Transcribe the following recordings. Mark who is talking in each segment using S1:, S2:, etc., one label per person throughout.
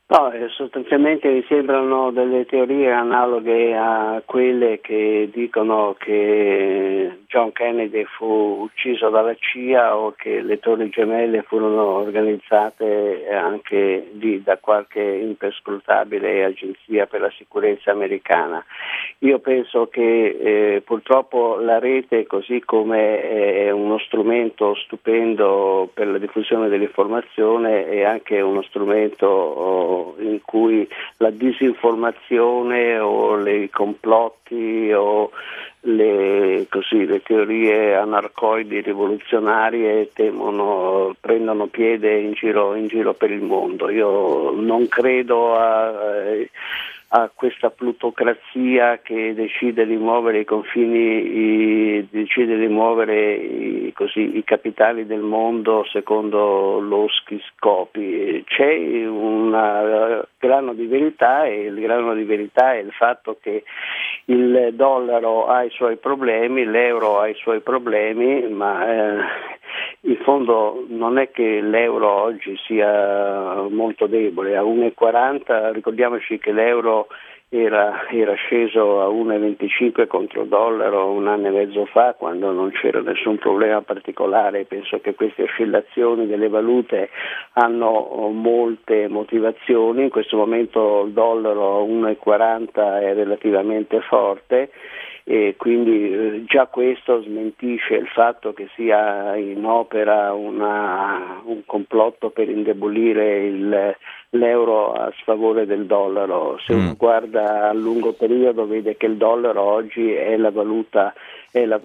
S1: No, sostanzialmente mi sembrano delle teorie analoghe a quelle che dicono che John Kennedy fu ucciso dalla CIA o che le Torri Gemelle furono organizzate anche lì da qualche imperscrutabile agenzia per la sicurezza americana. Io penso che purtroppo la rete, così come è uno strumento stupendo per la diffusione dell'informazione, è anche uno strumento in cui la disinformazione o i complotti o le teorie anarcoidi rivoluzionarie prendono piede in giro per il mondo. Io non credo a questa plutocrazia che decide di muovere i confini, decide di muovere i capitali del mondo secondo loschi scopi. C'è un grano di verità, e il grano di verità è il fatto che il dollaro ha i suoi problemi, l'euro ha i suoi problemi, ma in fondo non è che l'euro oggi sia molto debole. A 1,40, ricordiamoci che l'euro era sceso a 1,25 contro il dollaro un anno e mezzo fa, quando non c'era nessun problema particolare. Penso che queste oscillazioni delle valute hanno molte motivazioni. In questo momento il dollaro a 1,40 è relativamente forte, e quindi già questo smentisce il fatto che sia in opera un complotto per indebolire l'euro a sfavore del dollaro. Se uno guarda a lungo periodo vede che il dollaro oggi è la valuta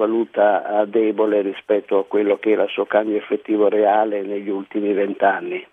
S1: debole rispetto a quello che era il suo cambio effettivo reale negli ultimi 20 anni.